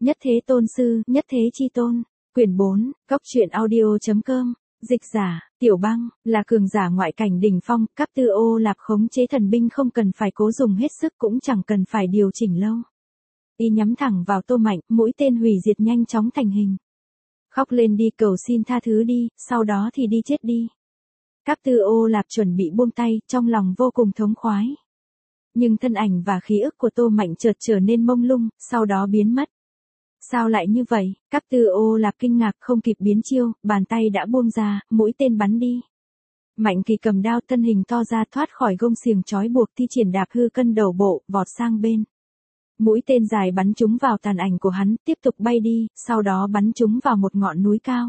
Nhất thế tôn sư, nhất thế chi tôn. Quyển 4, Cốc truyện audio.com. Dịch giả, Tiểu Băng, là cường giả ngoại cảnh đỉnh phong, Cáp Tư Ô Lạp khống chế thần binh không cần phải cố dùng hết sức cũng chẳng cần phải điều chỉnh lâu. Y nhắm thẳng vào Tô Mạnh, mũi tên hủy diệt nhanh chóng thành hình. Khóc lên đi, cầu xin tha thứ đi, sau đó thì đi chết đi. Cáp Tư Ô Lạp chuẩn bị buông tay, trong lòng vô cùng thống khoái. Nhưng thân ảnh và khí ức của Tô Mạnh chợt trở nên mông lung, sau đó biến mất. Sao lại như vậy? Cáp Tư Ô Lạp kinh ngạc, không kịp biến chiêu, bàn tay đã buông ra, mũi tên bắn đi. Mạnh Kỳ cầm đao, thân hình to ra thoát khỏi gông xiềng trói buộc, thi triển đạp hư cân đầu bộ, vọt sang bên. Mũi tên dài bắn trúng vào tàn ảnh của hắn, tiếp tục bay đi, sau đó bắn trúng vào một ngọn núi cao.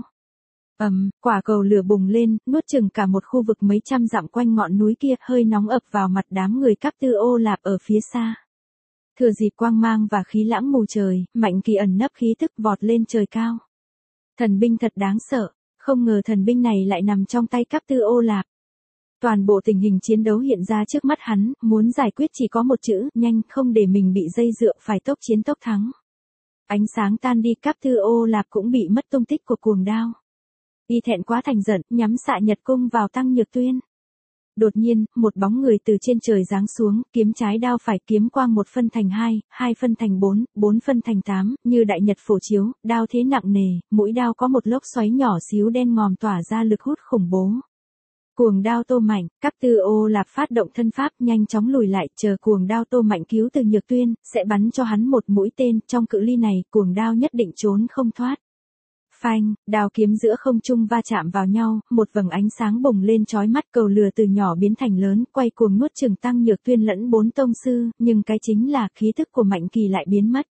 Quả cầu lửa bùng lên, nuốt chửng cả một khu vực mấy trăm dặm quanh ngọn núi kia, hơi nóng ập vào mặt đám người Cáp Tư Ô Lạp ở phía xa. Thừa dịp quang mang và khí lãng mù trời, Mạnh Kỳ ẩn nấp khí tức vọt lên trời cao. Thần binh thật đáng sợ, không ngờ thần binh này lại nằm trong tay Cáp Tư Ô Lạp. Toàn bộ tình hình chiến đấu hiện ra trước mắt hắn, muốn giải quyết chỉ có một chữ, nhanh, không để mình bị dây dựa, phải tốc chiến tốc thắng. Ánh sáng tan đi, Cáp Tư Ô Lạp cũng bị mất tung tích của cuồng đao. Y thẹn quá thành giận, nhắm xạ nhật cung vào Tăng Nhược Tuyên. Đột nhiên, một bóng người từ trên trời giáng xuống, kiếm trái đao phải, kiếm quang 1 phân thành 2, 2 phân thành 4, 4 phân thành 8, như đại nhật phổ chiếu, đao thế nặng nề, mũi đao có một lốc xoáy nhỏ xíu đen ngòm tỏa ra lực hút khủng bố. Cuồng đao Tô Mạnh, Cáp Tư Ô Lạp phát động thân pháp, nhanh chóng lùi lại, chờ cuồng đao Tô Mạnh cứu từ Nhược Tuyên, sẽ bắn cho hắn một mũi tên, trong cự ly này, cuồng đao nhất định trốn không thoát. Phanh, đao kiếm giữa không trung va chạm vào nhau, một vầng ánh sáng bùng lên chói mắt, cầu lửa từ nhỏ biến thành lớn, quay cuồng nuốt chửng Tăng Nhược Tuyên lẫn 4 tông sư, nhưng cái chính là khí thức của Mạnh Kỳ lại biến mất.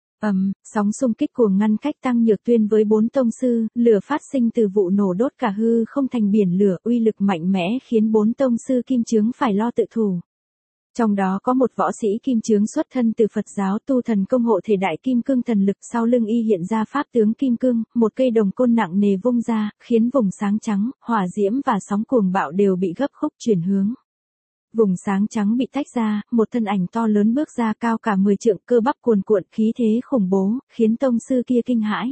Sóng xung kích cuồng ngăn cách Tăng Nhược Tuyên với 4 tông sư, lửa phát sinh từ vụ nổ đốt cả hư không thành biển lửa, uy lực mạnh mẽ khiến 4 tông sư kim chướng phải lo tự thủ. Trong đó có một võ sĩ kim chướng xuất thân từ Phật giáo, tu thần công hộ thể đại kim cương thần lực, sau lưng y hiện ra pháp tướng kim cương, một cây đồng côn nặng nề vung ra, khiến vùng sáng trắng, hỏa diễm và sóng cuồng bạo đều bị gấp khúc chuyển hướng. Vùng sáng trắng bị tách ra, một thân ảnh to lớn bước ra, cao cả 10 trượng, cơ bắp cuồn cuộn, khí thế khủng bố, khiến tông sư kia kinh hãi.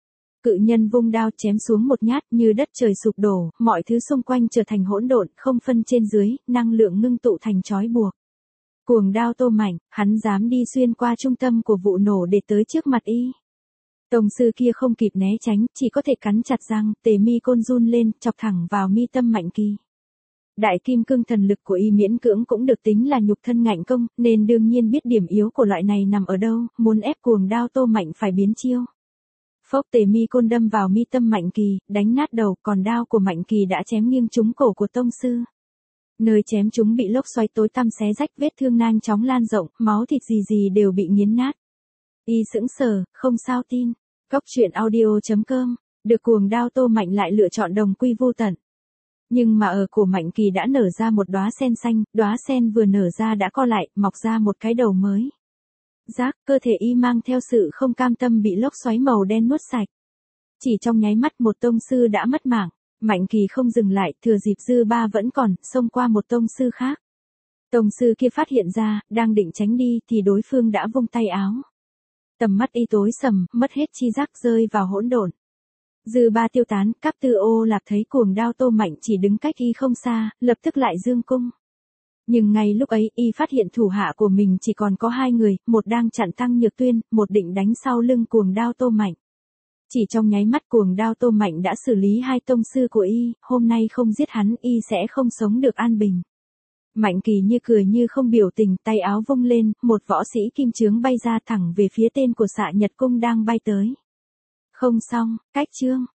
Cự nhân vung đao chém xuống một nhát, như đất trời sụp đổ, mọi thứ xung quanh trở thành hỗn độn, không phân trên dưới, năng lượng ngưng tụ thành trói buộc. Cuồng đao Tô Mạnh, hắn dám đi xuyên qua trung tâm của vụ nổ để tới trước mặt y. Tông sư kia không kịp né tránh, chỉ có thể cắn chặt răng, tề mi côn run lên, chọc thẳng vào mi tâm Mạnh Kỳ. Đại kim cương thần lực của y miễn cưỡng cũng được tính là nhục thân ngạnh công, nên đương nhiên biết điểm yếu của loại này nằm ở đâu, muốn ép cuồng đao Tô Mạnh phải biến chiêu. Phốc, tề mi côn đâm vào mi tâm Mạnh Kỳ, đánh nát đầu, còn đao của Mạnh Kỳ đã chém nghiêng trúng cổ của tông sư. Nơi chém chúng bị lốc xoáy tối tăm xé rách, vết thương nhanh chóng lan rộng, máu thịt gì đều bị nghiến nát. Y sững sờ, không sao tin. Cốc truyện audio.com, được cuồng đao Tô Mạnh lại lựa chọn đồng quy vô tận. Nhưng mà ở cổ Mạnh Kỳ đã nở ra một đóa sen xanh, đóa sen vừa nở ra đã co lại, mọc ra một cái đầu mới. Rác, cơ thể y mang theo sự không cam tâm bị lốc xoáy màu đen nuốt sạch. Chỉ trong nháy mắt một tông sư đã mất mạng. Mạnh Kỳ không dừng lại, thừa dịp dư ba vẫn còn, xông qua một tông sư khác. Tông sư kia phát hiện ra, đang định tránh đi thì đối phương đã vung tay áo. Tầm mắt y tối sầm, mất hết chi giác, rơi vào hỗn độn. Dư ba tiêu tán, Cáp Tư Ô Lạp thấy cuồng đao Tô Mạnh chỉ đứng cách y không xa, lập tức lại dương cung. Nhưng ngay lúc ấy y phát hiện thủ hạ của mình chỉ còn có 2 người, một đang chặn Tăng Nhược Tuyên, một định đánh sau lưng cuồng đao Tô Mạnh. Chỉ trong nháy mắt cuồng đao Tô Mạnh đã xử lý 2 tông sư của y, hôm nay không giết hắn y sẽ không sống được an bình. Mạnh Kỳ như cười như không biểu tình, tay áo vung lên, một võ sĩ kim chướng bay ra thẳng về phía tên của xạ nhật cung đang bay tới. Không xong, cách chương.